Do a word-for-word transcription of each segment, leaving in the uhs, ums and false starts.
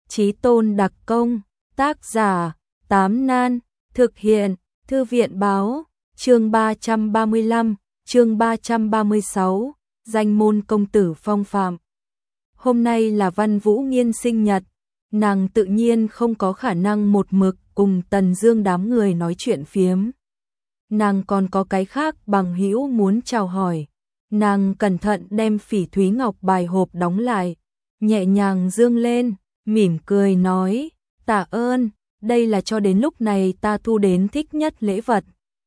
Chí tôn đặc công, tác giả, Tám Nan, thực hiện, Thư viện báo, chương ba trăm ba mươi lăm, chương ba trăm ba mươi sáu, danh môn công tử phong phạm. Hôm nay là Văn Vũ Nghiên sinh nhật, nàng tự nhiên không có khả năng một mực cùng Tần Dương đám người nói chuyện phiếm. Nàng còn có cái khác bằng hữu muốn chào hỏi. Nàng cẩn thận đem phỉ thúy ngọc bài hộp đóng lại, nhẹ nhàng dương lên, mỉm cười nói, tạ ơn, đây là cho đến lúc này ta thu đến thích nhất lễ vật.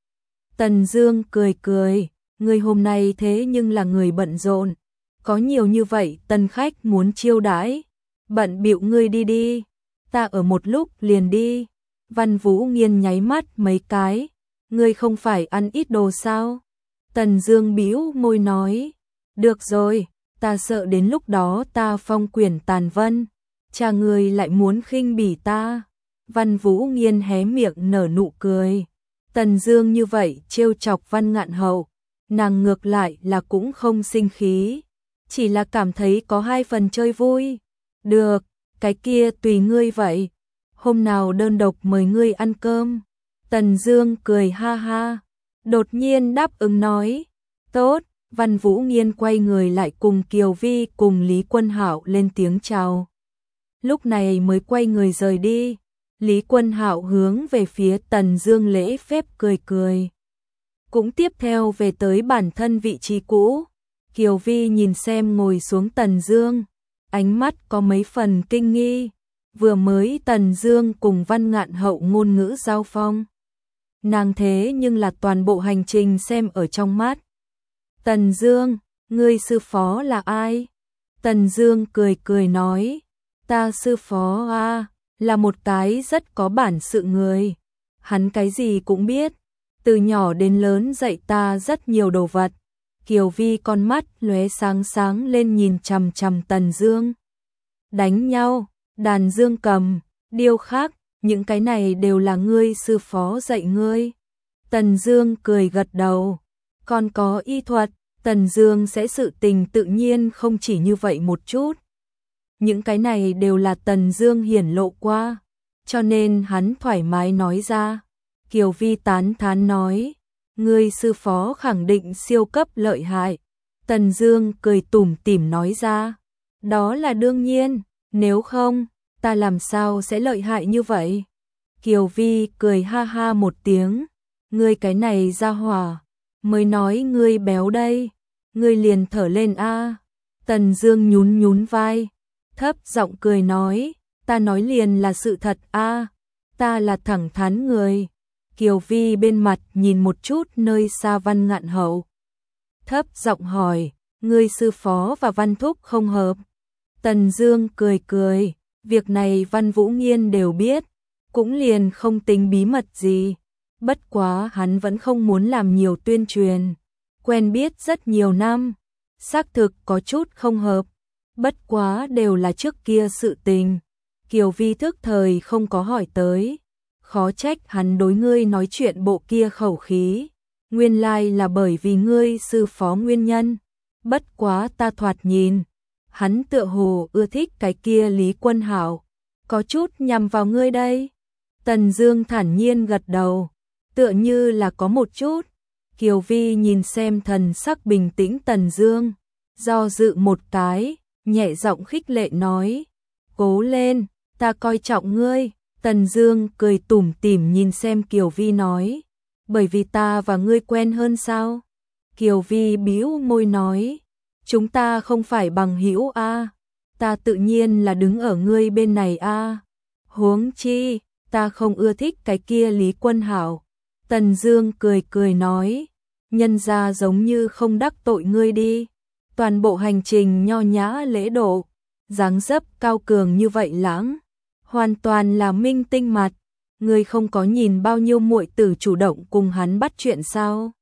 Tần Dương cười cười, người hôm nay thế nhưng là người bận rộn, có nhiều như vậy tân khách muốn chiêu đãi, bận bịu ngươi đi đi, ta ở một lúc liền đi. Văn Vũ Nghiên nháy mắt mấy cái, ngươi không phải ăn ít đồ sao? Tần Dương bĩu môi nói, được rồi, ta sợ đến lúc đó ta phong quyển tàn vân, cha ngươi lại muốn khinh bỉ ta. Văn Vũ Nghiên hé miệng nở nụ cười. Tần Dương như vậy trêu chọc Văn Ngạn Hậu, nàng ngược lại là cũng không sinh khí, chỉ là cảm thấy có hai phần chơi vui. Được, cái kia tùy ngươi vậy, hôm nào đơn độc mời ngươi ăn cơm. Tần Dương cười ha ha, đột nhiên đáp ứng nói, tốt. Văn Vũ Nghiên quay người lại cùng Kiều Vi cùng Lý Quân Hạo lên tiếng chào. Lúc này mới quay người rời đi. Lý Quân Hạo hướng về phía Tần Dương lễ phép cười cười, cũng tiếp theo về tới bản thân vị trí cũ. Kiều Vi nhìn xem ngồi xuống Tần Dương, ánh mắt có mấy phần kinh nghi. Vừa mới Tần Dương cùng Văn Ngạn Hậu ngôn ngữ giao phong, nàng thế nhưng là toàn bộ hành trình xem ở trong mắt. Tần Dương, ngươi sư phó là ai? Tần Dương cười cười nói, ta sư phó a, là một cái rất có bản sự người. Hắn cái gì cũng biết, từ nhỏ đến lớn dạy ta rất nhiều đồ vật. Kiều Vi con mắt lóe sáng sáng lên nhìn chằm chằm Tần Dương. Đánh nhau, đàn dương cầm, điêu khắc, những cái này đều là ngươi sư phó dạy ngươi. Tần Dương cười gật đầu. Còn có y thuật, Tần Dương sẽ sự tình tự nhiên không chỉ như vậy một chút. Những cái này đều là Tần Dương hiển lộ qua, cho nên hắn thoải mái nói ra. Kiều Vi tán thán nói, ngươi sư phó khẳng định siêu cấp lợi hại. Tần Dương cười tủm tỉm nói ra, đó là đương nhiên, nếu không, ta làm sao sẽ lợi hại như vậy? Kiều Vi cười ha ha một tiếng, ngươi cái này ra hỏa, mới nói ngươi béo đây, ngươi liền thở lên a. Tần Dương nhún nhún vai, thấp giọng cười nói, ta nói liền là sự thật a, ta là thẳng thắn người. Kiều Vi bên mặt nhìn một chút nơi xa Văn Ngạn Hậu, thấp giọng hỏi, ngươi sư phó và Văn thúc không hợp? Tần Dương cười cười, việc này Văn Vũ Nghiên đều biết, cũng liền không tính bí mật gì. Bất quá hắn vẫn không muốn làm nhiều tuyên truyền, quen biết rất nhiều năm, xác thực có chút không hợp. Bất quá đều là trước kia sự tình, Kiều Vi thức thời không có hỏi tới. Khó trách hắn đối ngươi nói chuyện bộ kia khẩu khí, nguyên lai là bởi vì ngươi sư phó nguyên nhân. Bất quá ta thoạt nhìn, hắn tựa hồ ưa thích cái kia Lý Quân Hạo, có chút nhằm vào ngươi đây. Tần Dương thản nhiên gật đầu, tựa như là có một chút. Kiều Vi nhìn xem thần sắc bình tĩnh Tần Dương, do dự một cái, nhẹ giọng khích lệ nói, cố lên, ta coi trọng ngươi. Tần Dương cười tủm tỉm nhìn xem Kiều Vi nói, bởi vì ta và ngươi quen hơn sao? Kiều Vi bĩu môi nói, chúng ta không phải bằng hữu a, ta tự nhiên là đứng ở ngươi bên này a. Huống chi, ta không ưa thích cái kia Lý Quân Hạo. Tần Dương cười cười nói, nhân gia giống như không đắc tội ngươi đi. Toàn bộ hành trình nho nhã lễ độ, dáng dấp cao cường như vậy lãng, hoàn toàn là minh tinh mặt. Ngươi không có nhìn bao nhiêu muội tử chủ động cùng hắn bắt chuyện sao?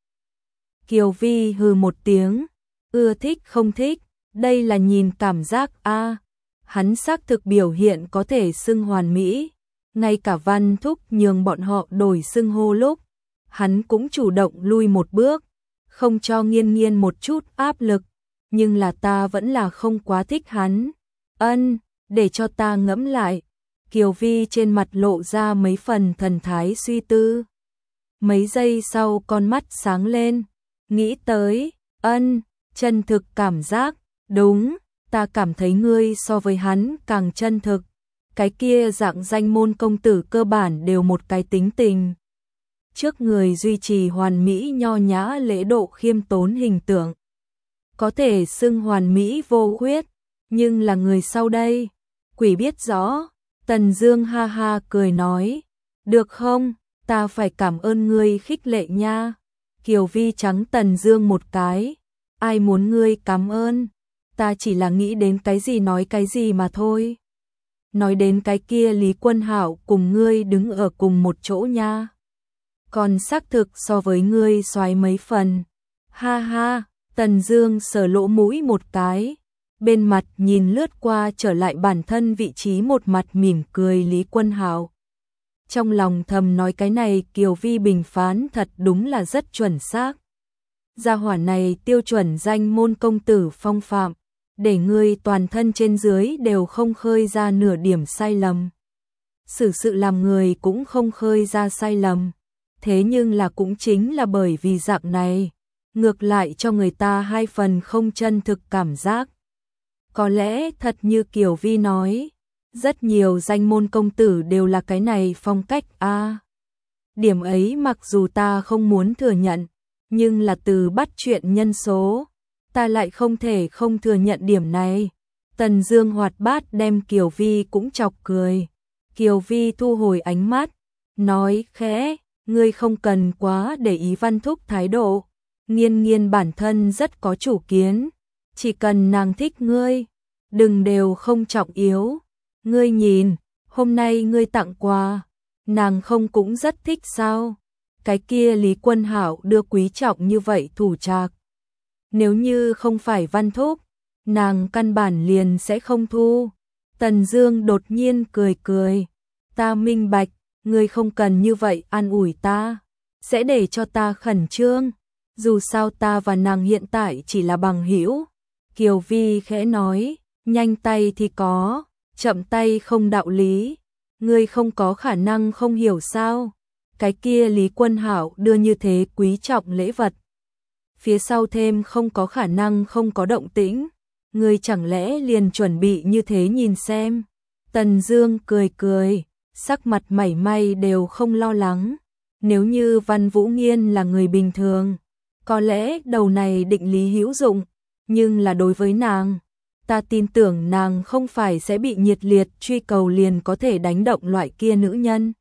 Kiều Vi hừ một tiếng, ưa thích không thích, đây là nhìn cảm giác a. Hắn xác thực biểu hiện có thể xưng hoàn mỹ, ngay cả Văn thúc nhường bọn họ đổi xưng hô lúc, hắn cũng chủ động lui một bước, không cho Nghiên Nghiên một chút áp lực, nhưng là ta vẫn là không quá thích hắn. Ân, để cho ta ngẫm lại. Kiều Vi trên mặt lộ ra mấy phần thần thái suy tư. Mấy giây sau con mắt sáng lên, nghĩ tới, ân, chân thực cảm giác, đúng, ta cảm thấy ngươi so với hắn càng chân thực. Cái kia dạng danh môn công tử cơ bản đều một cái tính tình. Trước người duy trì hoàn mỹ nho nhã lễ độ khiêm tốn hình tượng. Có thể xưng hoàn mỹ vô khuyết, nhưng là người sau đây, quỷ biết rõ. Tần Dương ha ha cười nói, được không, ta phải cảm ơn ngươi khích lệ nha. Kiều Vi trắng Tần Dương một cái, ai muốn ngươi cảm ơn, ta chỉ là nghĩ đến cái gì nói cái gì mà thôi. Nói đến cái kia Lý Quân Hạo cùng ngươi đứng ở cùng một chỗ nha. Còn xác thực so với ngươi xoái mấy phần. Ha ha, Tần Dương sờ lỗ mũi một cái, bên mặt nhìn lướt qua trở lại bản thân vị trí một mặt mỉm cười Lý Quân Hạo. Trong lòng thầm nói cái này Kiều Vi bình phán thật đúng là rất chuẩn xác. Gia hỏa này tiêu chuẩn danh môn công tử phong phạm, để ngươi toàn thân trên dưới đều không khơi ra nửa điểm sai lầm. Xử sự làm người cũng không khơi ra sai lầm. Thế nhưng là cũng chính là bởi vì dạng này, ngược lại cho người ta hai phần không chân thực cảm giác. Có lẽ thật như Kiều Vi nói, rất nhiều danh môn công tử đều là cái này phong cách a. À, điểm ấy mặc dù ta không muốn thừa nhận, nhưng là từ bắt chuyện nhân số, ta lại không thể không thừa nhận điểm này. Tần Dương hoạt bát đem Kiều Vi cũng chọc cười. Kiều Vi thu hồi ánh mắt, nói khẽ, ngươi không cần quá để ý Văn Thúc thái độ. Nghiên Nghiên bản thân rất có chủ kiến, chỉ cần nàng thích ngươi, đừng đều không trọng yếu. Ngươi nhìn, hôm nay ngươi tặng quà, nàng không cũng rất thích sao? Cái kia Lý Quân Hạo đưa quý trọng như vậy thủ trạc. Nếu như không phải Văn Thúc, nàng căn bản liền sẽ không thu. Tần Dương đột nhiên cười cười, ta minh bạch, ngươi không cần như vậy an ủi ta, sẽ để cho ta khẩn trương. Dù sao ta và nàng hiện tại chỉ là bằng hữu. Kiều Vi khẽ nói, nhanh tay thì có, chậm tay không đạo lý. Ngươi không có khả năng không hiểu sao? Cái kia Lý Quân Hạo đưa như thế quý trọng lễ vật, phía sau thêm không có khả năng không có động tĩnh. Ngươi chẳng lẽ liền chuẩn bị như thế nhìn xem? Tần Dương cười cười, sắc mặt mảy may đều không lo lắng. Nếu như Văn Vũ Nghiên là người bình thường, có lẽ đầu này định lý hữu dụng, nhưng là đối với nàng, ta tin tưởng nàng không phải sẽ bị nhiệt liệt truy cầu liền có thể đánh động loại kia nữ nhân.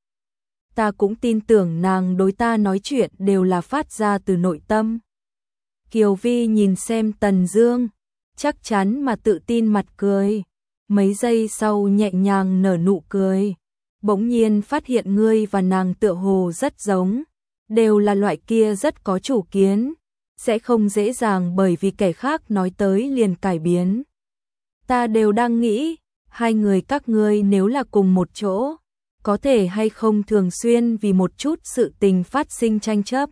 Ta cũng tin tưởng nàng đối ta nói chuyện đều là phát ra từ nội tâm. Kiều Vi nhìn xem Tần Dương, chắc chắn mà tự tin mặt cười. Mấy giây sau nhẹ nhàng nở nụ cười. Bỗng nhiên phát hiện ngươi và nàng tựa hồ rất giống, đều là loại kia rất có chủ kiến, sẽ không dễ dàng bởi vì kẻ khác nói tới liền cải biến. Ta đều đang nghĩ, hai người các ngươi nếu là cùng một chỗ, có thể hay không thường xuyên vì một chút sự tình phát sinh tranh chấp.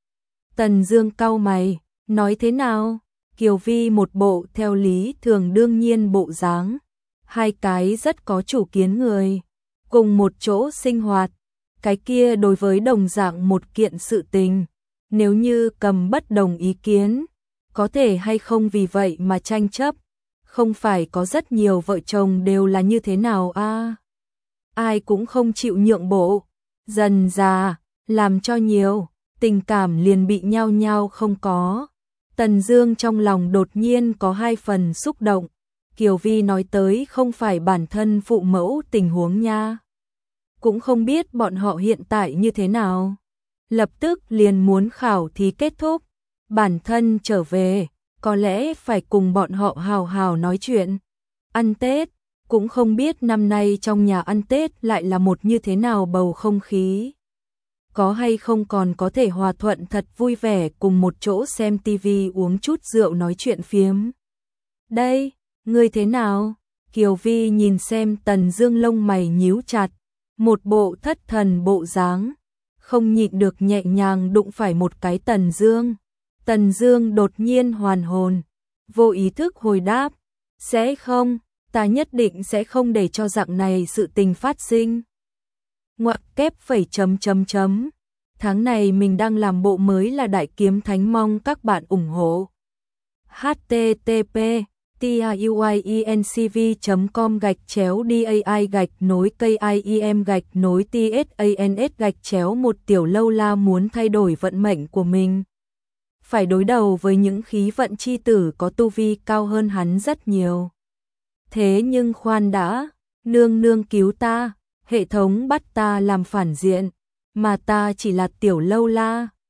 Tần Dương cau mày, nói thế nào? Kiều Vi một bộ theo lý thường đương nhiên bộ dáng, hai cái rất có chủ kiến người, cùng một chỗ sinh hoạt, cái kia đối với đồng dạng một kiện sự tình, nếu như cầm bất đồng ý kiến, có thể hay không vì vậy mà tranh chấp, không phải có rất nhiều vợ chồng đều là như thế nào a? À? Ai cũng không chịu nhượng bộ, dần dà, làm cho nhiều, tình cảm liền bị nhao nhao không có. Tần Dương trong lòng đột nhiên có hai phần xúc động, Kiều Vi nói tới không phải bản thân phụ mẫu tình huống nha. Cũng không biết bọn họ hiện tại như thế nào. Lập tức liền muốn khảo thí kết thúc, bản thân trở về, có lẽ phải cùng bọn họ hào hào nói chuyện. Ăn Tết, cũng không biết năm nay trong nhà ăn Tết lại là một như thế nào bầu không khí. Có hay không còn có thể hòa thuận thật vui vẻ cùng một chỗ xem tivi uống chút rượu nói chuyện phiếm. Đây, ngươi thế nào? Kiều Vi nhìn xem Tần Dương lông mày nhíu chặt, một bộ thất thần bộ dáng, không nhịn được nhẹ nhàng đụng phải một cái Tần Dương. Tần Dương đột nhiên hoàn hồn, vô ý thức hồi đáp, sẽ không, Ta nhất định sẽ không để cho dạng này sự tình phát sinh. Ngoặc kép phẩy chấm chấm chấm. Tháng này mình đang làm bộ mới là Đại Kiếm Thánh, mong các bạn ủng hộ. h t t p tiuyencv chấm com gạch chéo dai gạch nối kim gạch nối tsans gạch chéo một Tiểu Lâu La muốn thay đổi vận mệnh của mình. Phải đối đầu với những khí vận chi tử có tu vi cao hơn hắn rất nhiều. Thế nhưng khoan đã, nương nương cứu ta, hệ thống bắt ta làm phản diện, mà ta chỉ là Tiểu Lâu La.